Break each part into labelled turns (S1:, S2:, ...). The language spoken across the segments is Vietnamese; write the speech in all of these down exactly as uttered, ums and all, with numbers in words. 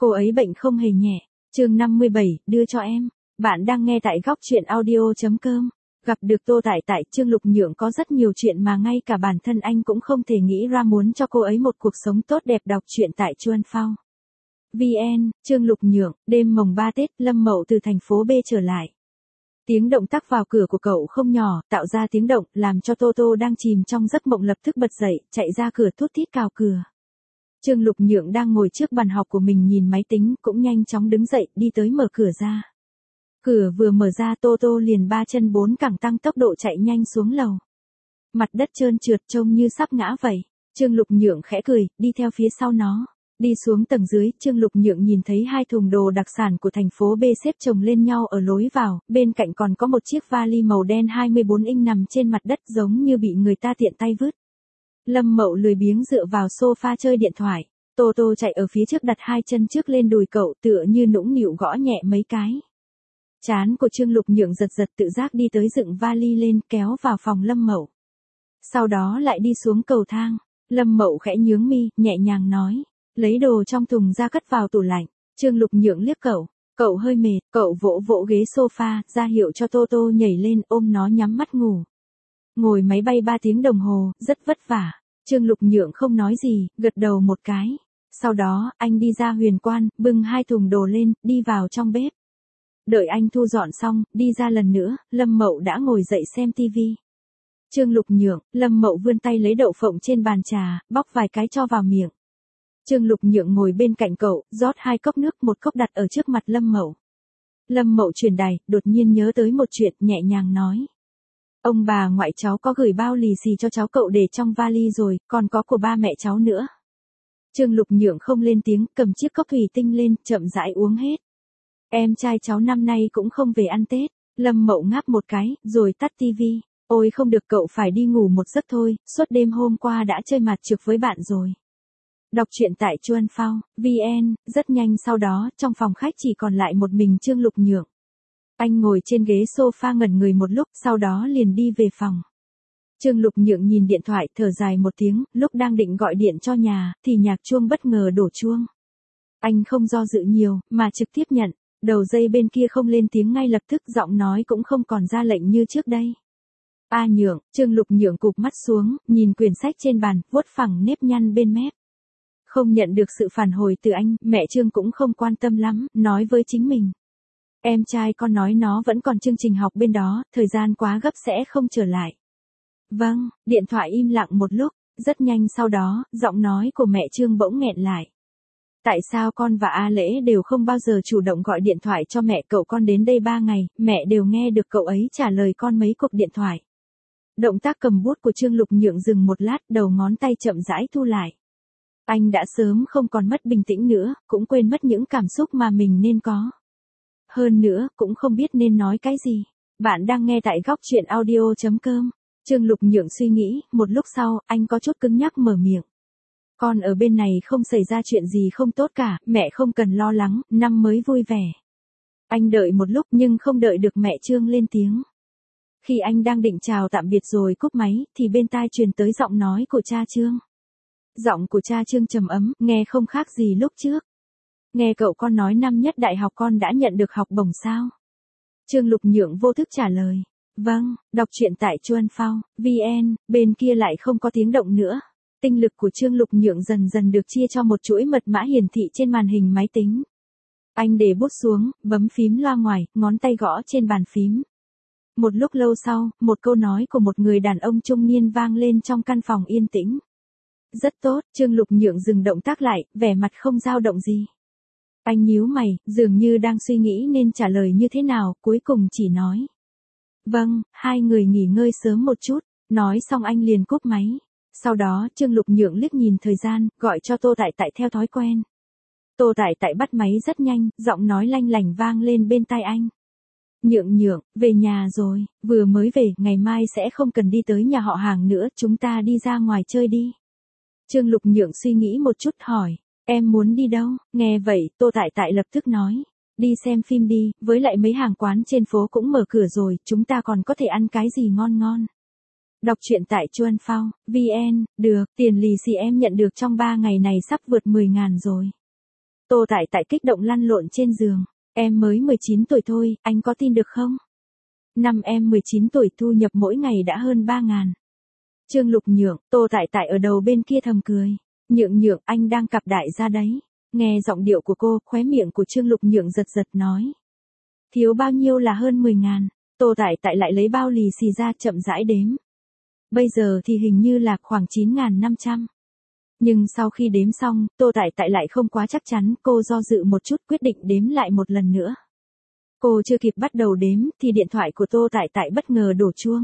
S1: Cô ấy bệnh không hề nhẹ. Chương năm mươi bảy, đưa cho em. Bạn đang nghe tại góc truyện audio chấm com. Gặp được Tô Tại Tại, Trương Lục Nhượng có rất nhiều chuyện mà ngay cả bản thân anh cũng không thể nghĩ ra, muốn cho cô ấy một cuộc sống tốt đẹp. Đọc truyện tại Chuan Phao. vê en, Trương Lục Nhượng, đêm mồng ba Tết, Lâm Mậu từ thành phố B trở lại. Tiếng động tắc vào cửa của cậu không nhỏ, tạo ra tiếng động, làm cho Tô Tô đang chìm trong giấc mộng lập tức bật dậy, chạy ra cửa thút thít cào cửa. Trương Lục Nhượng đang ngồi trước bàn học của mình nhìn máy tính, cũng nhanh chóng đứng dậy, đi tới mở cửa ra. Cửa vừa mở ra, Tô Tô liền ba chân bốn cẳng tăng tốc độ chạy nhanh xuống lầu. Mặt đất trơn trượt trông như sắp ngã vậy. Trương Lục Nhượng khẽ cười, đi theo phía sau nó. Đi xuống tầng dưới, Trương Lục Nhượng nhìn thấy hai thùng đồ đặc sản của thành phố B xếp chồng lên nhau ở lối vào, bên cạnh còn có một chiếc vali màu đen hai mươi bốn inch nằm trên mặt đất giống như bị người ta tiện tay vứt. Lâm Mậu lười biếng dựa vào sofa chơi điện thoại. Tô Tô chạy ở phía trước đặt hai chân trước lên đùi cậu, tựa như nũng nịu gõ nhẹ mấy cái. Trán của Trương Lục Nhượng giật giật, tự giác đi tới dựng vali lên, kéo vào phòng Lâm Mậu. Sau đó lại đi xuống cầu thang. Lâm Mậu khẽ nhướng mi, nhẹ nhàng nói, lấy đồ trong thùng ra cất vào tủ lạnh. Trương Lục Nhượng liếc cậu, cậu hơi mệt, cậu vỗ vỗ ghế sofa, ra hiệu cho Tô Tô nhảy lên, ôm nó nhắm mắt ngủ. Ngồi máy bay ba tiếng đồng hồ, rất vất vả. Trương Lục Nhượng không nói gì, gật đầu một cái. Sau đó, anh đi ra huyền quan, bưng hai thùng đồ lên, đi vào trong bếp. Đợi anh thu dọn xong, đi ra lần nữa, Lâm Mậu đã ngồi dậy xem tivi. Trương Lục Nhượng, Lâm Mậu vươn tay lấy đậu phộng trên bàn trà, bóc vài cái cho vào miệng. Trương Lục Nhượng ngồi bên cạnh cậu, rót hai cốc nước, một cốc đặt ở trước mặt Lâm Mậu. Lâm Mậu chuyển đài, đột nhiên nhớ tới một chuyện, nhẹ nhàng nói. Ông bà ngoại cháu có gửi bao lì xì cho cháu cậu để trong vali rồi, còn có của ba mẹ cháu nữa. Trương Lục Nhượng không lên tiếng, cầm chiếc cốc thủy tinh lên, chậm rãi uống hết. Em trai cháu năm nay cũng không về ăn Tết. Lâm Mậu ngáp một cái, rồi tắt tivi. Ôi không được, cậu phải đi ngủ một giấc thôi, suốt đêm hôm qua đã chơi mặt trược với bạn rồi. Đọc truyện tại Chuan Phao, vê en, rất nhanh sau đó, trong phòng khách chỉ còn lại một mình Trương Lục Nhượng. Anh ngồi trên ghế sofa ngẩn người một lúc, sau đó liền đi về phòng. Trương Lục Nhượng nhìn điện thoại, thở dài một tiếng, lúc đang định gọi điện cho nhà, thì nhạc chuông bất ngờ đổ chuông. Anh không do dự nhiều, mà trực tiếp nhận. Đầu dây bên kia không lên tiếng ngay lập tức, giọng nói cũng không còn ra lệnh như trước đây. A Nhượng, Trương Lục Nhượng cụp mắt xuống, nhìn quyển sách trên bàn, vuốt phẳng nếp nhăn bên mép. Không nhận được sự phản hồi từ anh, mẹ Trương cũng không quan tâm lắm, nói với chính mình. Em trai con nói nó vẫn còn chương trình học bên đó, thời gian quá gấp sẽ không trở lại. Vâng, điện thoại im lặng một lúc, rất nhanh sau đó, giọng nói của mẹ Trương bỗng nghẹn lại. Tại sao con và A Lễ đều không bao giờ chủ động gọi điện thoại cho mẹ cậu? Con đến đây ba ngày, mẹ đều nghe được cậu ấy trả lời con mấy cuộc điện thoại. Động tác cầm bút của Trương Lục Nhượng dừng một lát, đầu ngón tay chậm rãi thu lại. Anh đã sớm không còn mất bình tĩnh nữa, cũng quên mất những cảm xúc mà mình nên có. Hơn nữa, cũng không biết nên nói cái gì. Bạn đang nghe tại góc truyện audio chấm com. Trương Lục Nhượng suy nghĩ, một lúc sau, anh có chút cứng nhắc mở miệng. Con ở bên này không xảy ra chuyện gì không tốt cả, mẹ không cần lo lắng, năm mới vui vẻ. Anh đợi một lúc nhưng không đợi được mẹ Trương lên tiếng. Khi anh đang định chào tạm biệt rồi cúp máy, thì bên tai truyền tới giọng nói của cha Trương. Giọng của cha Trương trầm ấm, nghe không khác gì lúc trước. Nghe cậu con nói năm nhất đại học con đã nhận được học bổng sao? Trương Lục Nhượng vô thức trả lời. Vâng, đọc truyện tại Chuan Phao, vê en, bên kia lại không có tiếng động nữa. Tinh lực của Trương Lục Nhượng dần dần được chia cho một chuỗi mật mã hiển thị trên màn hình máy tính. Anh để bút xuống, bấm phím loa ngoài, ngón tay gõ trên bàn phím. Một lúc lâu sau, một câu nói của một người đàn ông trung niên vang lên trong căn phòng yên tĩnh. Rất tốt, Trương Lục Nhượng dừng động tác lại, vẻ mặt không dao động gì. Anh nhíu mày, dường như đang suy nghĩ nên trả lời như thế nào, cuối cùng chỉ nói. Vâng, hai người nghỉ ngơi sớm một chút, nói xong anh liền cúp máy. Sau đó, Trương Lục Nhượng liếc nhìn thời gian, gọi cho Tô Tại Tại theo thói quen. Tô Tại Tại bắt máy rất nhanh, giọng nói lanh lảnh vang lên bên tai anh. Nhượng Nhượng, về nhà rồi, vừa mới về, ngày mai sẽ không cần đi tới nhà họ Hàng nữa, chúng ta đi ra ngoài chơi đi. Trương Lục Nhượng suy nghĩ một chút hỏi, em muốn đi đâu? Nghe vậy, Tô Tại Tại lập tức nói, đi xem phim đi, với lại mấy hàng quán trên phố cũng mở cửa rồi, chúng ta còn có thể ăn cái gì ngon ngon. Đọc truyện tại Chuan Phao, vê en, được, tiền lì xì em nhận được trong ba ngày này sắp vượt mười ngàn rồi. Tô Tại Tại kích động lăn lộn trên giường. Em mới mười chín tuổi thôi, anh có tin được không? Năm em mười chín tuổi thu nhập mỗi ngày đã hơn ba ngàn. Trương Lục Nhượng, Tô Tại Tại ở đầu bên kia thầm cười. Nhượng nhượng, anh đang cặp đại gia đấy. Nghe giọng điệu của cô, khóe miệng của Trương Lục Nhượng giật giật nói. Thiếu bao nhiêu là hơn mười ngàn. Tô Tại Tại lại lấy bao lì xì ra chậm rãi đếm. Bây giờ thì hình như là khoảng chín ngàn năm trăm. Nhưng sau khi đếm xong, Tô Tại Tại lại không quá chắc chắn, cô do dự một chút quyết định đếm lại một lần nữa. Cô chưa kịp bắt đầu đếm, thì điện thoại của Tô Tại Tại bất ngờ đổ chuông.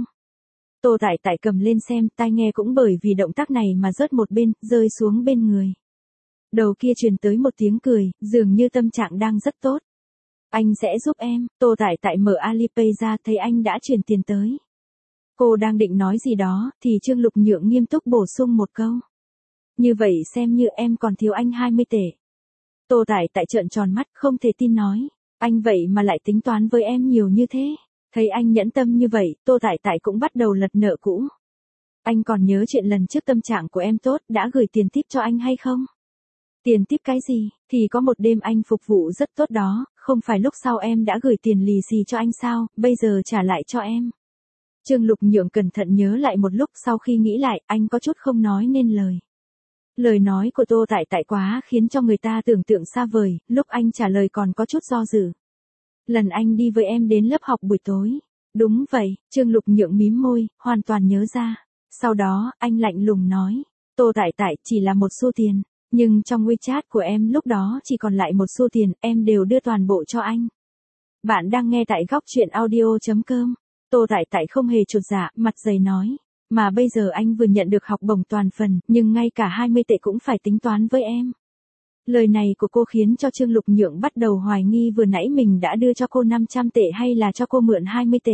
S1: Tô Tại Tại cầm lên xem, tai nghe cũng bởi vì động tác này mà rớt một bên, rơi xuống bên người. Đầu kia truyền tới một tiếng cười, dường như tâm trạng đang rất tốt. Anh sẽ giúp em. Tô Tại Tại mở Alipay ra thấy anh đã chuyển tiền tới. Cô đang định nói gì đó, thì Trương Lục Nhượng nghiêm túc bổ sung một câu. Như vậy xem như em còn thiếu anh hai mươi tệ. Tô Tại Tại trợn tròn mắt không thể tin nói. Anh vậy mà lại tính toán với em nhiều như thế. Thấy anh nhẫn tâm như vậy, Tô Tại Tại cũng bắt đầu lật nợ cũ. Anh còn nhớ chuyện lần trước tâm trạng của em tốt đã gửi tiền tip cho anh hay không? Tiền tip cái gì? Thì có một đêm anh phục vụ rất tốt đó, không phải lúc sau em đã gửi tiền lì xì cho anh sao, bây giờ trả lại cho em. Trương Lục Nhượng cẩn thận nhớ lại một lúc, sau khi nghĩ lại, anh có chút không nói nên lời. Lời nói của Tô Tại Tại quá khiến cho người ta tưởng tượng xa vời, lúc anh trả lời còn có chút do dự. Lần anh đi với em đến lớp học buổi tối. Đúng vậy, Trương Lục Nhượng mím môi, hoàn toàn nhớ ra. Sau đó, anh lạnh lùng nói. Tô Tại Tại chỉ là một xu tiền. Nhưng trong WeChat của em lúc đó chỉ còn lại một xu tiền, em đều đưa toàn bộ cho anh. Bạn đang nghe tại góc truyện audio chấm com. Tô Tại Tại không hề chột dạ, mặt dày nói. Mà bây giờ anh vừa nhận được học bổng toàn phần, nhưng ngay cả hai mươi tệ cũng phải tính toán với em. Lời này của cô khiến cho Trương Lục Nhượng bắt đầu hoài nghi vừa nãy mình đã đưa cho cô năm trăm tệ hay là cho cô mượn hai mươi tệ.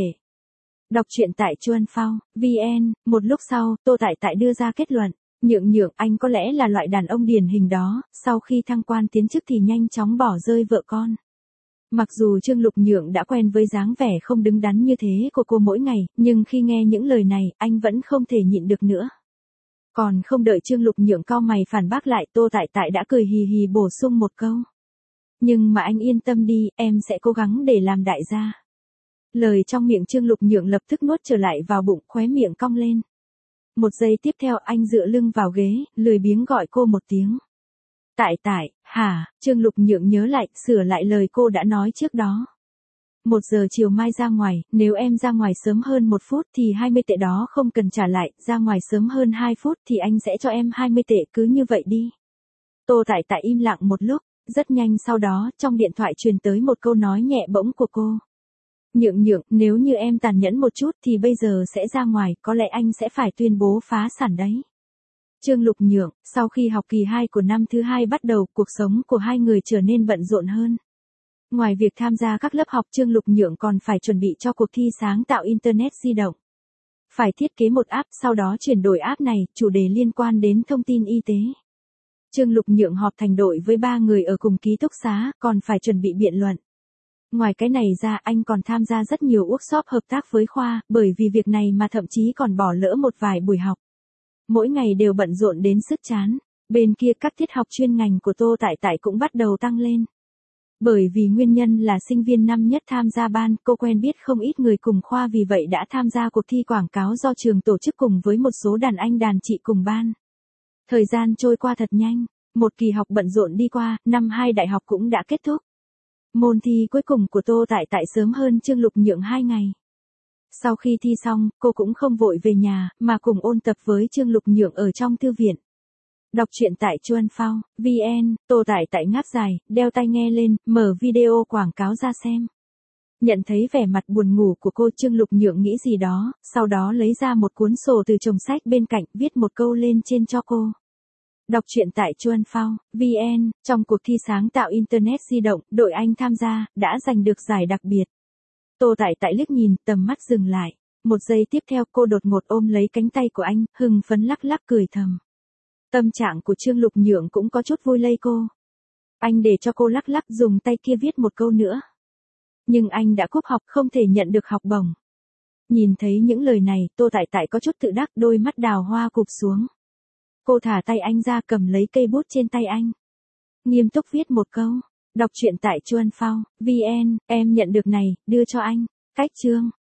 S1: Đọc truyện tại Chuan Phao, vn, một lúc sau, Tô Tại Tại đưa ra kết luận. Nhượng nhượng, anh có lẽ là loại đàn ông điển hình đó, sau khi thăng quan tiến chức thì nhanh chóng bỏ rơi vợ con. Mặc dù Trương Lục Nhượng đã quen với dáng vẻ không đứng đắn như thế của cô mỗi ngày, nhưng khi nghe những lời này, anh vẫn không thể nhịn được nữa. Còn không đợi Trương Lục Nhượng cau mày phản bác lại, Tô Tại Tại đã cười hì hì bổ sung một câu. Nhưng mà anh yên tâm đi, em sẽ cố gắng để làm đại gia. Lời trong miệng Trương Lục Nhượng lập tức nuốt trở lại vào bụng, khóe miệng cong lên. Một giây tiếp theo anh dựa lưng vào ghế, lười biếng gọi cô một tiếng. Tại Tại, hả? Trương Lục Nhượng nhớ lại, sửa lại lời cô đã nói trước đó. Một giờ chiều mai ra ngoài, nếu em ra ngoài sớm hơn một phút thì hai mươi tệ đó không cần trả lại, ra ngoài sớm hơn hai phút thì anh sẽ cho em hai mươi tệ, cứ như vậy đi. Tô Tại Tại im lặng một lúc, rất nhanh sau đó, trong điện thoại truyền tới một câu nói nhẹ bỗng của cô. Nhượng nhượng, nếu như em tàn nhẫn một chút thì bây giờ sẽ ra ngoài, có lẽ anh sẽ phải tuyên bố phá sản đấy. Trương Lục Nhượng, sau khi học kỳ hai của năm thứ hai bắt đầu, cuộc sống của hai người trở nên bận rộn hơn. Ngoài việc tham gia các lớp học, Trương Lục Nhượng còn phải chuẩn bị cho cuộc thi sáng tạo Internet di động. Phải thiết kế một app, sau đó chuyển đổi app này, chủ đề liên quan đến thông tin y tế. Trương Lục Nhượng họp thành đội với ba người ở cùng ký túc xá, còn phải chuẩn bị biện luận. Ngoài cái này ra, anh còn tham gia rất nhiều workshop hợp tác với khoa, bởi vì việc này mà thậm chí còn bỏ lỡ một vài buổi học. Mỗi ngày đều bận rộn đến sức chán. Bên kia các tiết học chuyên ngành của Tô Tại Tại cũng bắt đầu tăng lên. Bởi vì nguyên nhân là sinh viên năm nhất tham gia ban, cô quen biết không ít người cùng khoa, vì vậy đã tham gia cuộc thi quảng cáo do trường tổ chức cùng với một số đàn anh đàn chị cùng ban. Thời gian trôi qua thật nhanh, một kỳ học bận rộn đi qua, năm hai đại học cũng đã kết thúc. Môn thi cuối cùng của Tô Tại Tại sớm hơn Trương Lục Nhượng hai ngày. Sau khi thi xong, cô cũng không vội về nhà, mà cùng ôn tập với Trương Lục Nhượng ở trong thư viện. Đọc truyện tại Chuan Phao, vn, Tô Tại Tại ngáp dài, đeo tai nghe lên, mở video quảng cáo ra xem. Nhận thấy vẻ mặt buồn ngủ của cô, Trương Lục Nhượng nghĩ gì đó, sau đó lấy ra một cuốn sổ từ chồng sách bên cạnh, viết một câu lên trên cho cô. Đọc truyện tại Chuan Phao, vn, trong cuộc thi sáng tạo Internet di động, đội anh tham gia, đã giành được giải đặc biệt. Tô Tại Tại liếc nhìn, tầm mắt dừng lại. Một giây tiếp theo cô đột ngột ôm lấy cánh tay của anh, hưng phấn lắc lắc cười thầm. Tâm trạng của Trương Lục Nhượng cũng có chút vui lây cô. Anh để cho cô lắc lắc dùng tay kia viết một câu nữa. Nhưng anh đã cúp học, không thể nhận được học bổng. Nhìn thấy những lời này, Tô Tại Tại có chút tự đắc, đôi mắt đào hoa cụp xuống. Cô thả tay anh ra, cầm lấy cây bút trên tay anh. Nghiêm túc viết một câu. Đọc truyện tại Chuan Phao, vê en, em nhận được này, đưa cho anh. Cách chương.